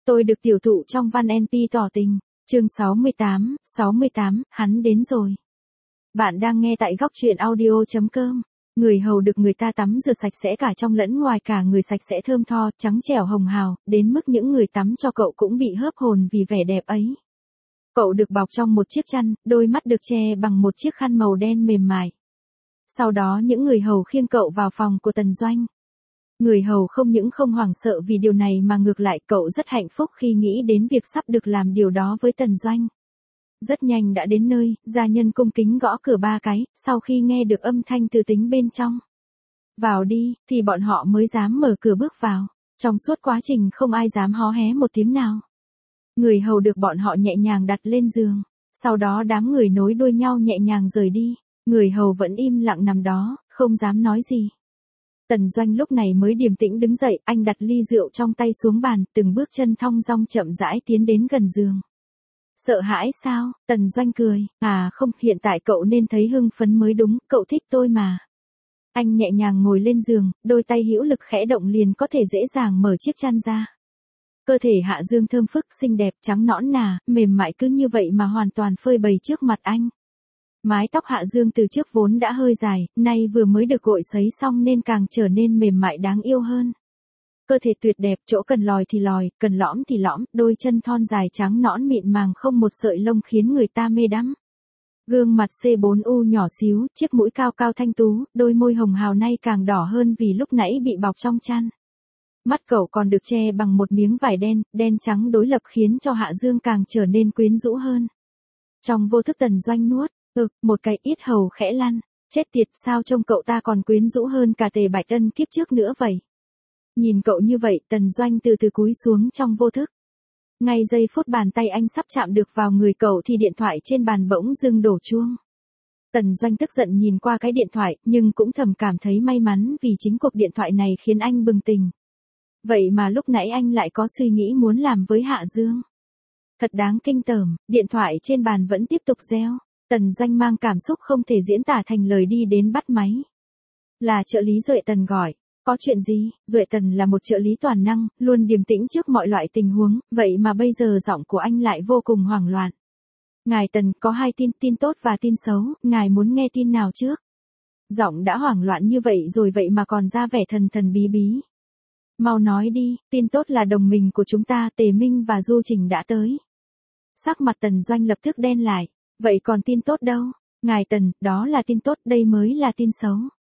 Tôi được tiểu thụ trong văn NP tỏ tình. Chương 68, hắn đến rồi. Bạn đang nghe tại góc truyện audio.com. Người hầu được người ta tắm rửa sạch sẽ cả trong lẫn ngoài, cả người sạch sẽ thơm tho, trắng trẻo hồng hào, đến mức những người tắm cho cậu cũng bị hớp hồn vì vẻ đẹp ấy. Cậu được bọc trong một chiếc chăn, đôi mắt được che bằng một chiếc khăn màu đen mềm mại. Sau đó những người hầu khiêng cậu vào phòng của Tần Doanh. Người hầu không những không hoảng sợ vì điều này mà ngược lại cậu rất hạnh phúc khi nghĩ đến việc sắp được làm điều đó với Tần Doanh. Rất nhanh đã đến nơi, gia nhân cung kính gõ cửa 3 cái, sau khi nghe được âm thanh từ tính bên trong. Vào đi, thì bọn họ mới dám mở cửa bước vào. Trong suốt quá trình không ai dám hó hé một tiếng nào. Người hầu được bọn họ nhẹ nhàng đặt lên giường. Sau đó đám người nối đuôi nhau nhẹ nhàng rời đi. Người hầu vẫn im lặng nằm đó, không dám nói gì. Tần Doanh lúc này mới điềm tĩnh đứng dậy, anh đặt ly rượu trong tay xuống bàn, từng bước chân thong dong chậm rãi tiến đến gần giường. Sợ hãi sao? Tần Doanh cười, không, hiện tại cậu nên thấy hưng phấn mới đúng, cậu thích tôi mà. Anh nhẹ nhàng ngồi lên giường, đôi tay hữu lực khẽ động liền có thể dễ dàng mở chiếc chăn ra. Cơ thể Hạ Dương thơm phức, xinh đẹp, trắng nõn nà, mềm mại cứ như vậy mà hoàn toàn phơi bày trước mặt anh. Mái tóc Hạ Dương từ trước vốn đã hơi dài, nay vừa mới được gội sấy xong nên càng trở nên mềm mại đáng yêu hơn. Cơ thể tuyệt đẹp, chỗ cần lòi thì lòi, cần lõm thì lõm, đôi chân thon dài trắng nõn mịn màng không một sợi lông khiến người ta mê đắm. Gương mặt C4U nhỏ xíu, chiếc mũi cao cao thanh tú, đôi môi hồng hào nay càng đỏ hơn vì lúc nãy bị bọc trong chăn. Mắt cậu còn được che bằng một miếng vải đen, đen trắng đối lập khiến cho Hạ Dương càng trở nên quyến rũ hơn. Trong vô thức Tần Doanh nuốt, một cái yết hầu khẽ lăn, chết tiệt sao trông cậu ta còn quyến rũ hơn cả Tề Bạch Ân kiếp trước nữa vậy. Nhìn cậu như vậy, Tần Doanh từ từ cúi xuống trong vô thức. Ngay giây phút bàn tay anh sắp chạm được vào người cậu thì điện thoại trên bàn bỗng dưng đổ chuông. Tần Doanh tức giận nhìn qua cái điện thoại, nhưng cũng thầm cảm thấy may mắn vì chính cuộc điện thoại này khiến anh bừng tỉnh. Vậy mà lúc nãy anh lại có suy nghĩ muốn làm với Hạ Dương. Thật đáng kinh tởm, điện thoại trên bàn vẫn tiếp tục reo. Tần Doanh mang cảm xúc không thể diễn tả thành lời đi đến bắt máy. Là trợ lý Duệ Tần gọi. Có chuyện gì? Duệ Tần là một trợ lý toàn năng, luôn điềm tĩnh trước mọi loại tình huống, vậy mà bây giờ giọng của anh lại vô cùng hoảng loạn. Ngài Tần, có 2 tin tốt và tin xấu, ngài muốn nghe tin nào trước? Giọng đã hoảng loạn như vậy rồi vậy mà còn ra vẻ thần thần bí bí. Mau nói đi, tin tốt là đồng minh của chúng ta Tề Minh và Du Trình đã tới. Sắc mặt Tần Doanh lập tức đen lại. Vậy còn tin tốt đâu? Ngài Tần, đó là tin tốt, đây mới là tin xấu.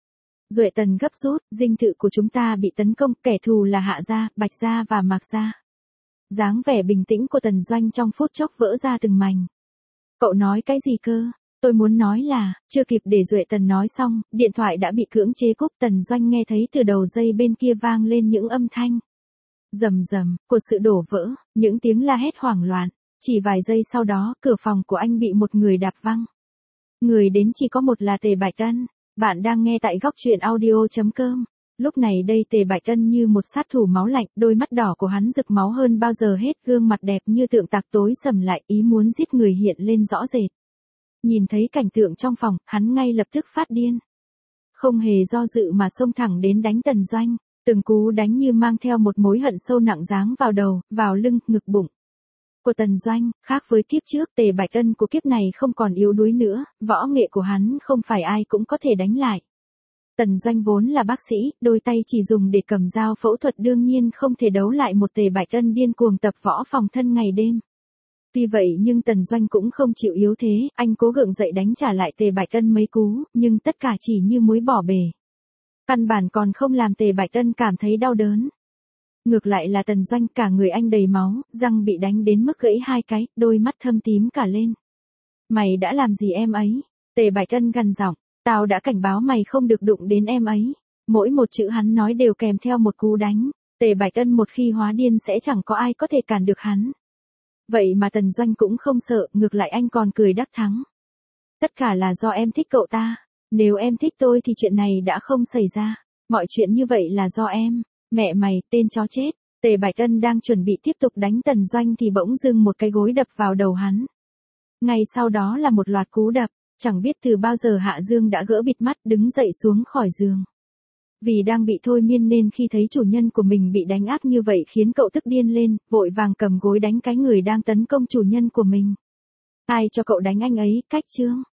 Duệ Tần gấp rút, dinh thự của chúng ta bị tấn công, kẻ thù là Hạ gia, Bạch gia và Mạc gia. Dáng vẻ bình tĩnh của Tần Doanh trong phút chốc vỡ ra từng mảnh. Cậu nói cái gì cơ? Tôi muốn nói là, chưa kịp để Duệ Tần nói xong, điện thoại đã bị cưỡng chế cúp. Tần Doanh nghe thấy từ đầu dây bên kia vang lên những âm thanh rầm rầm của sự đổ vỡ, những tiếng la hét hoảng loạn. Chỉ vài giây sau đó, cửa phòng của anh bị một người đạp văng. Người đến chỉ có một là Tề Bạch Ân. Bạn đang nghe tại góc truyện audio.com. Lúc này đây Tề Bạch Ân như một sát thủ máu lạnh, đôi mắt đỏ của hắn rực máu hơn bao giờ hết, gương mặt đẹp như tượng tạc tối sầm lại, ý muốn giết người hiện lên rõ rệt. Nhìn thấy cảnh tượng trong phòng, hắn ngay lập tức phát điên. Không hề do dự mà xông thẳng đến đánh Tần Doanh, từng cú đánh như mang theo một mối hận sâu nặng giáng vào đầu, vào lưng, ngực bụng của Tần Doanh. Khác với kiếp trước, Tề Bạch Ân của kiếp này không còn yếu đuối nữa, võ nghệ của hắn không phải ai cũng có thể đánh lại. Tần Doanh vốn là bác sĩ, đôi tay chỉ dùng để cầm dao phẫu thuật đương nhiên không thể đấu lại một Tề Bạch Ân điên cuồng tập võ phòng thân ngày đêm. Tuy vậy nhưng Tần Doanh cũng không chịu yếu thế, anh cố gượng dậy đánh trả lại Tề Bạch Ân mấy cú, nhưng tất cả chỉ như muối bỏ bể. Căn bản còn không làm Tề Bạch Ân cảm thấy đau đớn. Ngược lại là Tần Doanh, cả người anh đầy máu, răng bị đánh đến mức gãy 2 cái, đôi mắt thâm tím cả lên. Mày đã làm gì em ấy? Tề Bạch Ân gằn giọng, tao đã cảnh báo mày không được đụng đến em ấy. Mỗi một chữ hắn nói đều kèm theo một cú đánh. Tề Bạch Ân một khi hóa điên sẽ chẳng có ai có thể cản được hắn. Vậy mà Tần Doanh cũng không sợ, ngược lại anh còn cười đắc thắng. Tất cả là do em thích cậu ta. Nếu em thích tôi thì chuyện này đã không xảy ra. Mọi chuyện như vậy là do em. Mẹ mày, tên chó chết. Tề Bạch Ân đang chuẩn bị tiếp tục đánh Tần Doanh thì bỗng dưng một cái gối đập vào đầu hắn. Ngay sau đó là một loạt cú đập, chẳng biết từ bao giờ Hạ Dương đã gỡ bịt mắt đứng dậy xuống khỏi giường. Vì đang bị thôi miên nên khi thấy chủ nhân của mình bị đánh áp như vậy khiến cậu tức điên lên, vội vàng cầm gối đánh cái người đang tấn công chủ nhân của mình. Ai cho cậu đánh anh ấy, cách trương?